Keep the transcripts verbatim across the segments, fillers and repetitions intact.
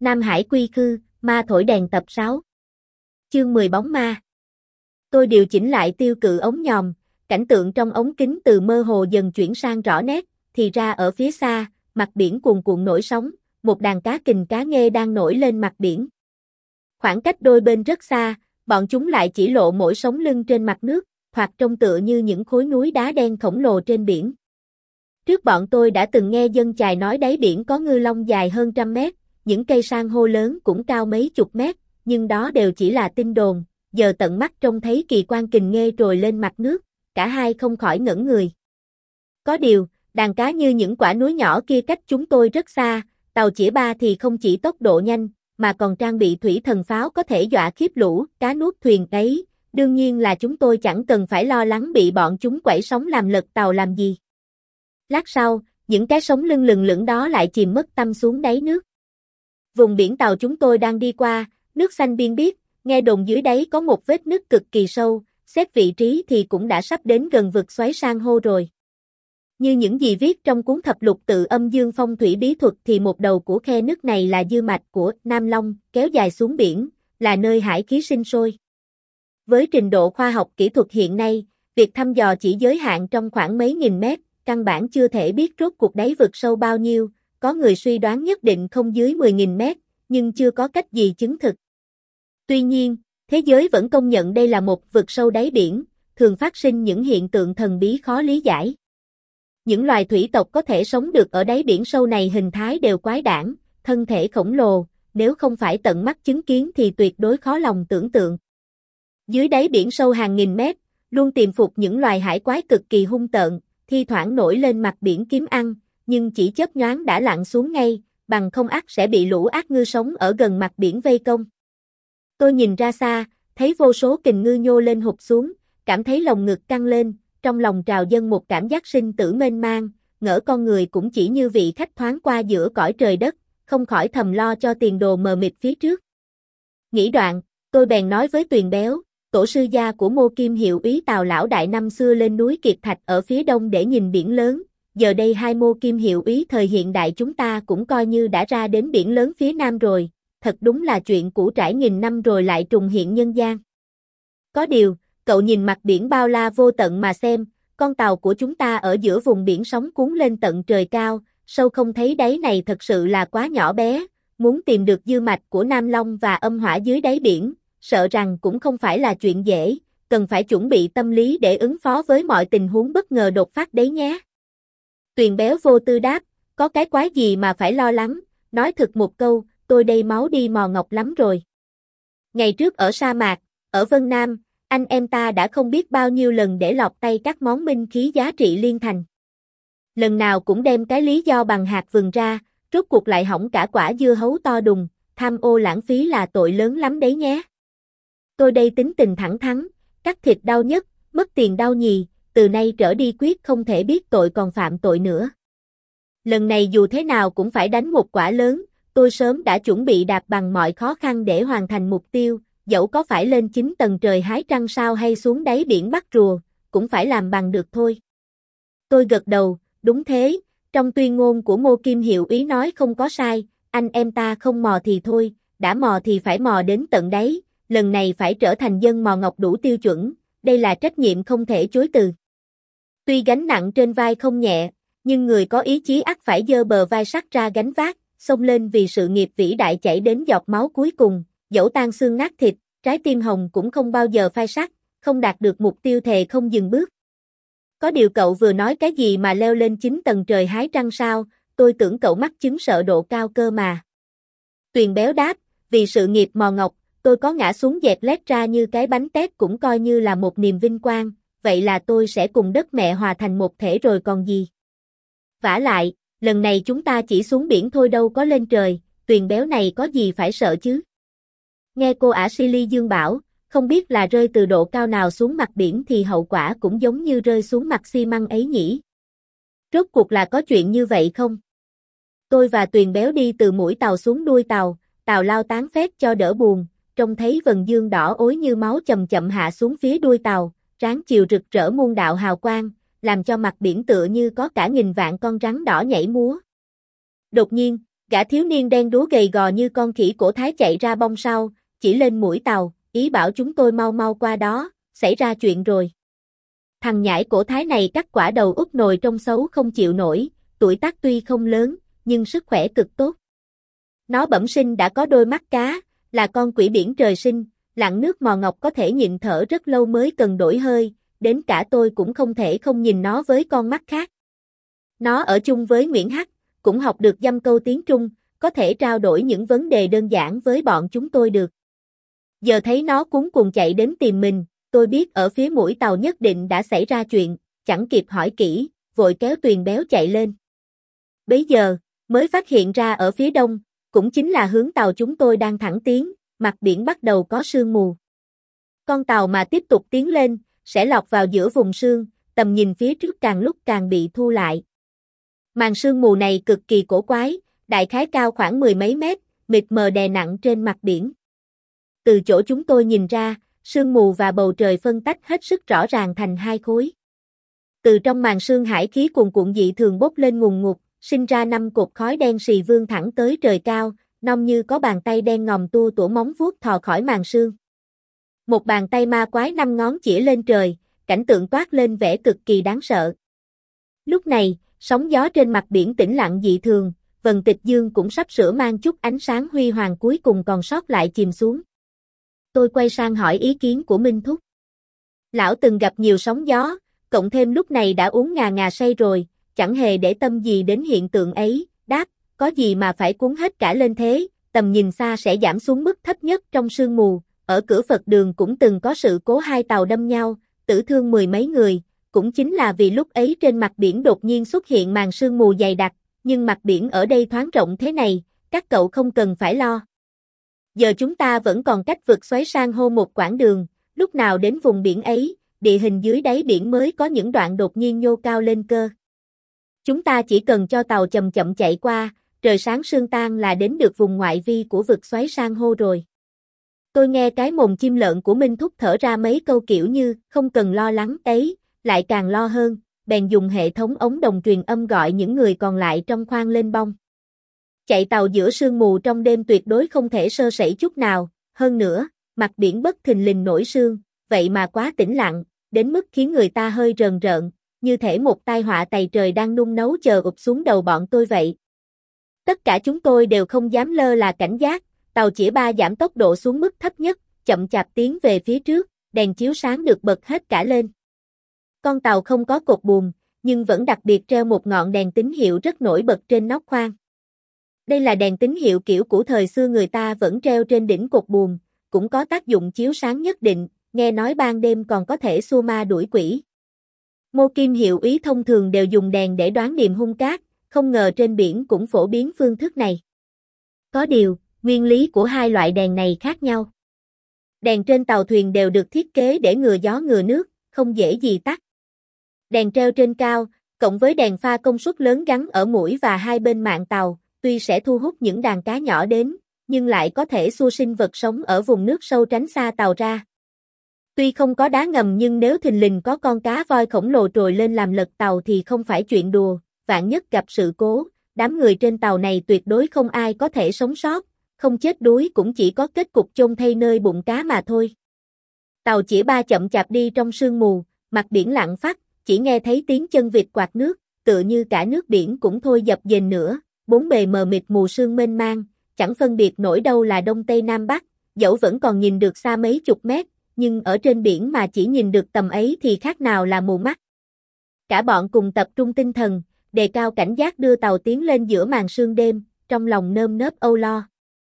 Nam Hải quy khư, ma thổi đèn tập sáu. Chương mười bóng ma. Tôi điều chỉnh lại tiêu cự ống nhòm, cảnh tượng trong ống kính từ mơ hồ dần chuyển sang rõ nét, thì ra ở phía xa, mặt biển cuồn cuộn nổi sóng, một đàn cá kình cá nghê đang nổi lên mặt biển. Khoảng cách đôi bên rất xa, bọn chúng lại chỉ lộ mỗi sống lưng trên mặt nước, hoặc trông tựa như những khối núi đá đen khổng lồ trên biển. Trước bọn tôi đã từng nghe dân chài nói đáy biển có ngư long dài hơn trăm mét, những cây san hô lớn cũng cao mấy chục mét, nhưng đó đều chỉ là tin đồn, giờ tận mắt trông thấy kỳ quan kình nghê trồi lên mặt nước, cả hai không khỏi ngẩn người. Có điều, đàn cá như những quả núi nhỏ kia cách chúng tôi rất xa, tàu chĩa ba thì không chỉ tốc độ nhanh, mà còn trang bị thủy thần pháo có thể dọa khiếp lũ cá nuốt thuyền ấy, đương nhiên là chúng tôi chẳng cần phải lo lắng bị bọn chúng quẩy sóng làm lật tàu làm gì. Lát sau, những cái sóng lưng lừng lững đó lại chìm mất tăm xuống đáy nước. Vùng biển tàu chúng tôi đang đi qua, nước xanh biên biếc, nghe đồn dưới đáy có một vết nứt cực kỳ sâu, xét vị trí thì cũng đã sắp đến gần vực xoáy san hô rồi. Như những gì viết trong cuốn thập lục tự âm dương phong thủy bí thuật thì một đầu của khe nứt này là dư mạch của Nam Long, kéo dài xuống biển, là nơi hải khí sinh sôi. Với trình độ khoa học kỹ thuật hiện nay, việc thăm dò chỉ giới hạn trong khoảng mấy nghìn mét, căn bản chưa thể biết rốt cuộc đáy vực sâu bao nhiêu, có người suy đoán nhất định không dưới mười nghìn mét, nhưng chưa có cách gì chứng thực. Tuy nhiên, thế giới vẫn công nhận đây là một vực sâu đáy biển, thường phát sinh những hiện tượng thần bí khó lý giải. Những loài thủy tộc có thể sống được ở đáy biển sâu này hình thái đều quái đản, thân thể khổng lồ, nếu không phải tận mắt chứng kiến thì tuyệt đối khó lòng tưởng tượng. Dưới đáy biển sâu hàng nghìn mét, luôn tiềm phục những loài hải quái cực kỳ hung tợn, thi thoảng nổi lên mặt biển kiếm ăn, nhưng chỉ chớp nhoáng đã lặn xuống ngay, bằng không ắt sẽ bị lũ ác ngư sống ở gần mặt biển vây công. Tôi nhìn ra xa, thấy vô số kình ngư nhô lên hụt xuống, cảm thấy lồng ngực căng lên, trong lòng trào dâng một cảm giác sinh tử mênh mang, ngỡ con người cũng chỉ như vị khách thoáng qua giữa cõi trời đất, không khỏi thầm lo cho tiền đồ mờ mịt phía trước. Nghĩ đoạn, tôi bèn nói với Tuyền Béo, tổ sư gia của Mô Kim hiệu úy Tào lão đại năm xưa lên núi Kiệt Thạch ở phía đông để nhìn biển lớn, giờ đây hai Mô Kim hiệu úy thời hiện đại chúng ta cũng coi như đã ra đến biển lớn phía nam rồi, thật đúng là chuyện cũ trải nghìn năm rồi lại trùng hiện nhân gian. Có điều, cậu nhìn mặt biển bao la vô tận mà xem, con tàu của chúng ta ở giữa vùng biển sóng cuốn lên tận trời cao, sâu không thấy đáy này thật sự là quá nhỏ bé, muốn tìm được dư mạch của Nam Long và âm hỏa dưới đáy biển, sợ rằng cũng không phải là chuyện dễ, cần phải chuẩn bị tâm lý để ứng phó với mọi tình huống bất ngờ đột phát đấy nhé. Tuyền Béo vô tư đáp, có cái quái gì mà phải lo lắng, nói thực một câu, tôi đây máu đi mò ngọc lắm rồi. Ngày trước ở sa mạc, ở Vân Nam, anh em ta đã không biết bao nhiêu lần để lọt tay các món minh khí giá trị liên thành. Lần nào cũng đem cái lý do bằng hạt vừng ra, rốt cuộc lại hỏng cả quả dưa hấu to đùng, tham ô lãng phí là tội lớn lắm đấy nhé. Tôi đây tính tình thẳng thắn, cắt thịt đau nhất, mất tiền đau nhì, từ nay trở đi quyết không thể biết tội còn phạm tội nữa. Lần này dù thế nào cũng phải đánh một quả lớn, tôi sớm đã chuẩn bị đạp bằng mọi khó khăn để hoàn thành mục tiêu, dẫu có phải lên chín tầng trời hái trăng sao hay xuống đáy biển bắt rùa, cũng phải làm bằng được thôi. Tôi gật đầu, đúng thế, trong tuyên ngôn của Mô Kim hiệu úy nói không có sai, anh em ta không mò thì thôi, đã mò thì phải mò đến tận đáy, lần này phải trở thành dân mò ngọc đủ tiêu chuẩn, đây là trách nhiệm không thể chối từ. Tuy gánh nặng trên vai không nhẹ, nhưng người có ý chí ắt phải giơ bờ vai sắt ra gánh vác, xông lên vì sự nghiệp vĩ đại chảy đến giọt máu cuối cùng, dẫu tan xương nát thịt, trái tim hồng cũng không bao giờ phai sắc, không đạt được mục tiêu thề không dừng bước. Có điều cậu vừa nói cái gì mà leo lên chín tầng trời hái trăng sao, tôi tưởng cậu mắc chứng sợ độ cao cơ mà. Tuyền Béo đáp, vì sự nghiệp mò ngọc, tôi có ngã xuống dẹt lét ra như cái bánh tét cũng coi như là một niềm vinh quang, vậy là tôi sẽ cùng đất mẹ hòa thành một thể rồi còn gì. Vả lại, lần này chúng ta chỉ xuống biển thôi đâu có lên trời, Tuyền Béo này có gì phải sợ chứ. Nghe cô ả Silly Dương bảo, không biết là rơi từ độ cao nào xuống mặt biển thì hậu quả cũng giống như rơi xuống mặt xi măng ấy nhỉ. Rốt cuộc là có chuyện như vậy không? Tôi và Tuyền Béo đi từ mũi tàu xuống đuôi tàu, tàu lao tán phét cho đỡ buồn, trông thấy vầng dương đỏ ối như máu chậm chậm hạ xuống phía đuôi tàu, ráng chiều rực rỡ muôn đạo hào quang, làm cho mặt biển tựa như có cả nghìn vạn con rắn đỏ nhảy múa. Đột nhiên, Gã thiếu niên đen đúa gầy gò như con khỉ cổ thái chạy ra bong sau, chỉ lên mũi tàu, ý bảo chúng tôi mau mau qua đó, xảy ra chuyện rồi. Thằng nhãi cổ thái này cắt quả đầu úp nồi trông xấu không chịu nổi, tuổi tác tuy không lớn, nhưng sức khỏe cực tốt. Nó bẩm sinh đã có đôi mắt cá, là con quỷ biển trời sinh, lặn nước mò ngọc có thể nhịn thở rất lâu mới cần đổi hơi, đến cả tôi cũng không thể không nhìn nó với con mắt khác. Nó ở chung với Nguyễn Hắc, cũng học được dăm câu tiếng Trung, có thể trao đổi những vấn đề đơn giản với bọn chúng tôi được. Giờ thấy nó cuống cuồng chạy đến tìm mình, tôi biết ở phía mũi tàu nhất định đã xảy ra chuyện, chẳng kịp hỏi kỹ, vội kéo Tuyền Béo chạy lên. Bấy giờ, mới phát hiện ra ở phía đông, cũng chính là hướng tàu chúng tôi đang thẳng tiến, mặt biển bắt đầu có sương mù. Con tàu mà tiếp tục tiến lên, sẽ lọt vào giữa vùng sương, tầm nhìn phía trước càng lúc càng bị thu lại. Màn sương mù này cực kỳ cổ quái, đại khái cao khoảng mười mấy mét, mịt mờ đè nặng trên mặt biển. Từ chỗ chúng tôi nhìn ra, sương mù và bầu trời phân tách hết sức rõ ràng thành hai khối. Từ trong màn sương hải khí cuồn cuộn dị thường bốc lên ngùn ngụt, sinh ra năm cột khói đen xì vươn thẳng tới trời cao, nông như có bàn tay đen ngòm tua tủa móng vuốt thò khỏi màn sương. Một bàn tay ma quái năm ngón chỉ lên trời, cảnh tượng toát lên vẻ cực kỳ đáng sợ. Lúc này, sóng gió trên mặt biển tĩnh lặng dị thường, vần tịch dương cũng sắp sửa mang chút ánh sáng huy hoàng cuối cùng còn sót lại chìm xuống. Tôi quay sang hỏi ý kiến của Minh Thúc. Lão từng gặp nhiều sóng gió, cộng thêm lúc này đã uống ngà ngà say rồi, chẳng hề để tâm gì đến hiện tượng ấy, đáp, có gì mà phải cuốn hết cả lên thế, tầm nhìn xa sẽ giảm xuống mức thấp nhất trong sương mù, ở cửa Phật đường cũng từng có sự cố hai tàu đâm nhau, tử thương mười mấy người, cũng chính là vì lúc ấy trên mặt biển đột nhiên xuất hiện màn sương mù dày đặc, nhưng mặt biển ở đây thoáng rộng thế này, các cậu không cần phải lo. Giờ chúng ta vẫn còn cách vực xoáy san hô một quãng đường, lúc nào đến vùng biển ấy, địa hình dưới đáy biển mới có những đoạn đột nhiên nhô cao lên cơ. Chúng ta chỉ cần cho tàu chậm chậm chạy qua, trời sáng sương tan là đến được vùng ngoại vi của vực xoáy san hô rồi. Tôi nghe cái mồm chim lợn của Minh Thúc thở ra mấy câu kiểu như không cần lo lắng ấy, lại càng lo hơn, bèn dùng hệ thống ống đồng truyền âm gọi những người còn lại trong khoang lên bong. Chạy tàu giữa sương mù trong đêm tuyệt đối không thể sơ sẩy chút nào, hơn nữa, mặt biển bất thình lình nổi sương, vậy mà quá tĩnh lặng, đến mức khiến người ta hơi rờn rợn, như thể một tai họa tày trời đang nung nấu chờ ụp xuống đầu bọn tôi vậy. Tất cả chúng tôi đều không dám lơ là cảnh giác, tàu chĩa ba giảm tốc độ xuống mức thấp nhất, chậm chạp tiến về phía trước, đèn chiếu sáng được bật hết cả lên. Con tàu không có cột buồm, nhưng vẫn đặc biệt treo một ngọn đèn tín hiệu rất nổi bật trên nóc khoang. Đây là đèn tín hiệu kiểu của thời xưa người ta vẫn treo trên đỉnh cột buồm, cũng có tác dụng chiếu sáng nhất định, nghe nói ban đêm còn có thể xua ma đuổi quỷ. Mô Kim hiệu úy thông thường đều dùng đèn để đoán điểm hung cát, không ngờ trên biển cũng phổ biến phương thức này. Có điều, nguyên lý của hai loại đèn này khác nhau. Đèn trên tàu thuyền đều được thiết kế để ngừa gió ngừa nước, không dễ gì tắt. Đèn treo trên cao, cộng với đèn pha công suất lớn gắn ở mũi và hai bên mạn tàu, tuy sẽ thu hút những đàn cá nhỏ đến, nhưng lại có thể xua sinh vật sống ở vùng nước sâu tránh xa tàu ra. Tuy không có đá ngầm nhưng nếu thình lình có con cá voi khổng lồ trồi lên làm lật tàu thì không phải chuyện đùa, vạn nhất gặp sự cố, đám người trên tàu này tuyệt đối không ai có thể sống sót, không chết đuối cũng chỉ có kết cục chôn thay nơi bụng cá mà thôi. Tàu chĩa ba chậm chạp đi trong sương mù, mặt biển lặng phắt, chỉ nghe thấy tiếng chân vịt quạt nước, tựa như cả nước biển cũng thôi dập dềnh nữa, bốn bề mờ mịt mù sương mênh mang, chẳng phân biệt nổi đâu là đông tây nam bắc, dẫu vẫn còn nhìn được xa mấy chục mét, nhưng ở trên biển mà chỉ nhìn được tầm ấy thì khác nào là mù mắt. Cả bọn cùng tập trung tinh thần, đề cao cảnh giác đưa tàu tiến lên giữa màn sương đêm, trong lòng nơm nớp âu lo.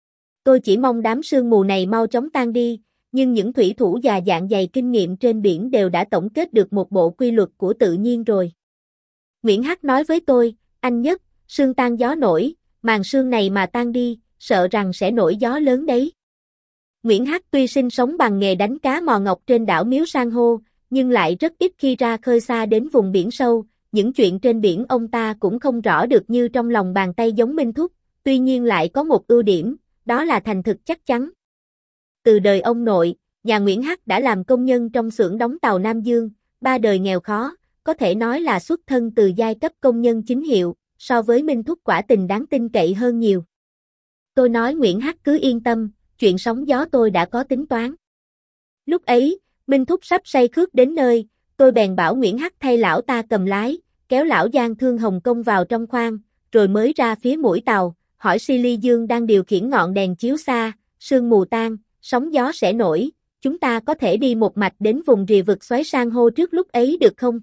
Tôi chỉ mong đám sương mù này mau chóng tan đi, nhưng những thủy thủ già dạn dày kinh nghiệm trên biển đều đã tổng kết được một bộ quy luật của tự nhiên rồi. Nguyễn Hắc nói với tôi, anh Nhất, sương tan gió nổi, màn sương này mà tan đi, sợ rằng sẽ nổi gió lớn đấy. Nguyễn Hắc tuy sinh sống bằng nghề đánh cá mò ngọc trên đảo Miếu San hô, nhưng lại rất ít khi ra khơi xa đến vùng biển sâu, những chuyện trên biển ông ta cũng không rõ được như trong lòng bàn tay giống Minh Thúc, tuy nhiên lại có một ưu điểm, đó là thành thực chắc chắn. Từ đời ông nội, nhà Nguyễn Hắc đã làm công nhân trong xưởng đóng tàu Nam Dương, ba đời nghèo khó, có thể nói là xuất thân từ giai cấp công nhân chính hiệu, so với Minh Thúc quả tình đáng tin cậy hơn nhiều. Tôi nói Nguyễn Hắc cứ yên tâm, chuyện sóng gió tôi đã có tính toán. Lúc ấy, Minh Thúc sắp say khướt đến nơi, tôi bèn bảo Nguyễn Hắc thay lão ta cầm lái, kéo lão Giang Thương Hồng Công vào trong khoang, rồi mới ra phía mũi tàu, hỏi Silly Dương đang điều khiển ngọn đèn chiếu xa, sương mù tan, sóng gió sẽ nổi, chúng ta có thể đi một mạch đến vùng rìa vực xoáy san hô trước lúc ấy được không?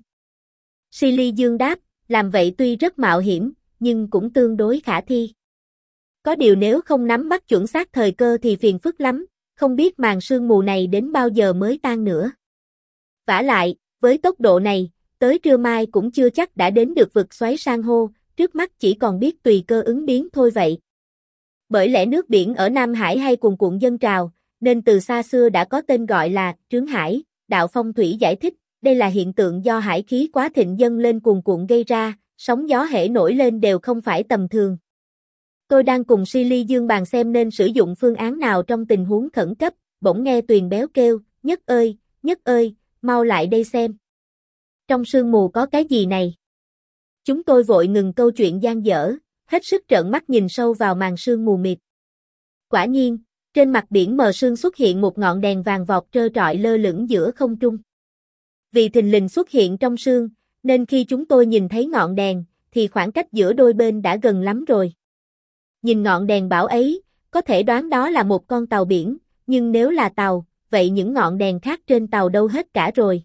Silly Dương đáp, làm vậy tuy rất mạo hiểm, nhưng cũng tương đối khả thi. Có điều nếu không nắm bắt chuẩn xác thời cơ thì phiền phức lắm, không biết màn sương mù này đến bao giờ mới tan nữa. Vả lại, với tốc độ này, tới trưa mai cũng chưa chắc đã đến được vực xoáy san hô, trước mắt chỉ còn biết tùy cơ ứng biến thôi vậy. Bởi lẽ nước biển ở Nam Hải hay cuồn cuộn dâng trào, nên từ xa xưa đã có tên gọi là trướng hải. Đạo phong thủy giải thích, đây là hiện tượng do hải khí quá thịnh dâng lên cuồn cuộn gây ra, sóng gió hễ nổi lên đều không phải tầm thường. Tôi đang cùng Silly Dương bàn xem nên sử dụng phương án nào trong tình huống khẩn cấp, bỗng nghe Tuyền Béo kêu, Nhất ơi, Nhất ơi, mau lại đây xem. Trong sương mù có cái gì này? Chúng tôi vội ngừng câu chuyện dang dở, hết sức trợn mắt nhìn sâu vào màn sương mù mịt. Quả nhiên, trên mặt biển mờ sương xuất hiện một ngọn đèn vàng vọt trơ trọi lơ lửng giữa không trung. Vì thình lình xuất hiện trong sương, nên khi chúng tôi nhìn thấy ngọn đèn, thì khoảng cách giữa đôi bên đã gần lắm rồi. Nhìn ngọn đèn bảo ấy, có thể đoán đó là một con tàu biển, nhưng nếu là tàu, vậy những ngọn đèn khác trên tàu đâu hết cả rồi.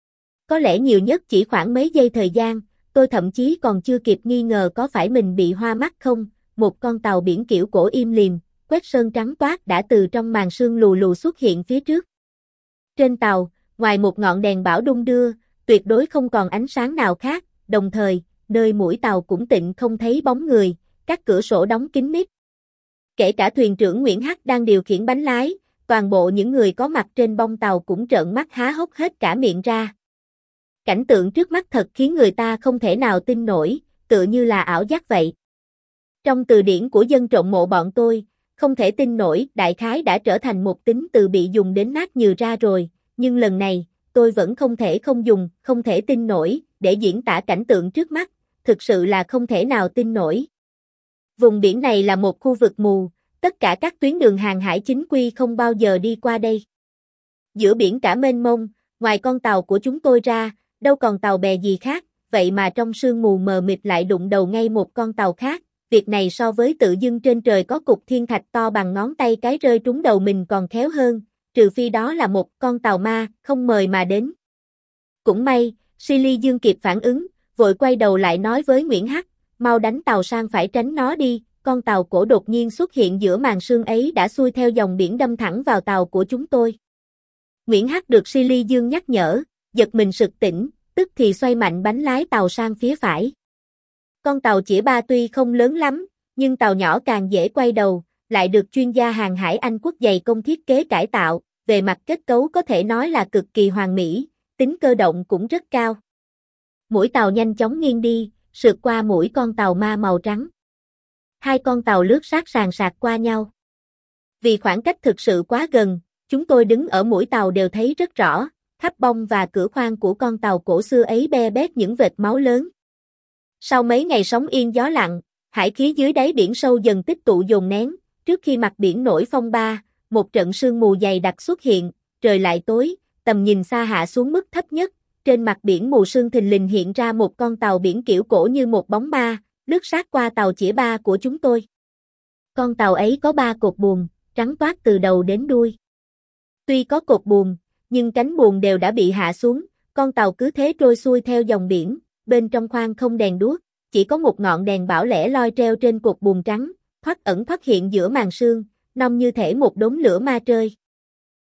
Có lẽ nhiều nhất chỉ khoảng mấy giây thời gian, tôi thậm chí còn chưa kịp nghi ngờ có phải mình bị hoa mắt không, một con tàu biển kiểu cổ im lìm, quét sơn trắng toát đã từ trong màn sương lù lù xuất hiện phía trước. Trên tàu, ngoài một ngọn đèn bão đung đưa, tuyệt đối không còn ánh sáng nào khác, đồng thời, nơi mũi tàu cũng tịnh không thấy bóng người, các cửa sổ đóng kín mít. Kể cả thuyền trưởng Nguyễn Hắc đang điều khiển bánh lái, toàn bộ những người có mặt trên bông tàu cũng trợn mắt há hốc hết cả miệng ra. Cảnh tượng trước mắt thật khiến người ta không thể nào tin nổi, tựa như là ảo giác vậy. Trong từ điển của dân trộm mộ bọn tôi, không thể tin nổi đại khái đã trở thành một tính từ bị dùng đến nát nhừ ra rồi, nhưng lần này, tôi vẫn không thể không dùng, không thể tin nổi, để diễn tả cảnh tượng trước mắt, thực sự là không thể nào tin nổi. Vùng biển này là một khu vực mù, tất cả các tuyến đường hàng hải chính quy không bao giờ đi qua đây. Giữa biển cả mênh mông, ngoài con tàu của chúng tôi ra, đâu còn tàu bè gì khác, vậy mà trong sương mù mờ mịt lại đụng đầu ngay một con tàu khác, việc này so với tự dưng trên trời có cục thiên thạch to bằng ngón tay cái rơi trúng đầu mình còn khéo hơn, trừ phi đó là một con tàu ma, không mời mà đến. Cũng may, Silly Dương kịp phản ứng, vội quay đầu lại nói với Nguyễn Hắc, mau đánh tàu sang phải tránh nó đi, con tàu cổ đột nhiên xuất hiện giữa màn sương ấy đã xuôi theo dòng biển đâm thẳng vào tàu của chúng tôi. Nguyễn Hắc được Silly Dương nhắc nhở, giật mình sực tỉnh, tức thì xoay mạnh bánh lái tàu sang phía phải. Con tàu chĩa ba tuy không lớn lắm, nhưng tàu nhỏ càng dễ quay đầu, lại được chuyên gia hàng hải Anh quốc dày công thiết kế cải tạo, về mặt kết cấu có thể nói là cực kỳ hoàn mỹ, tính cơ động cũng rất cao. Mũi tàu nhanh chóng nghiêng đi, sượt qua mũi con tàu ma màu trắng. Hai con tàu lướt sát sàn sạc qua nhau. Vì khoảng cách thực sự quá gần, chúng tôi đứng ở mũi tàu đều thấy rất rõ, khắp bông và cửa khoang của con tàu cổ xưa ấy be bét những vệt máu lớn. Sau mấy ngày sóng yên gió lặng, hải khí dưới đáy biển sâu dần tích tụ dồn nén, trước khi mặt biển nổi phong ba, một trận sương mù dày đặc xuất hiện, trời lại tối, tầm nhìn xa hạ xuống mức thấp nhất, trên mặt biển mù sương thình lình hiện ra một con tàu biển kiểu cổ như một bóng ma, lướt sát qua tàu chĩa ba của chúng tôi. Con tàu ấy có ba cột buồm, trắng toát từ đầu đến đuôi. Tuy có cột buồm, nhưng cánh buồm đều đã bị hạ xuống, con tàu cứ thế trôi xuôi theo dòng biển, bên trong khoang không đèn đuốc, chỉ có một ngọn đèn bảo lẻ loi treo trên cột buồm trắng, thoắt ẩn thoắt hiện giữa màn sương, nông như thể một đốm lửa ma trơi.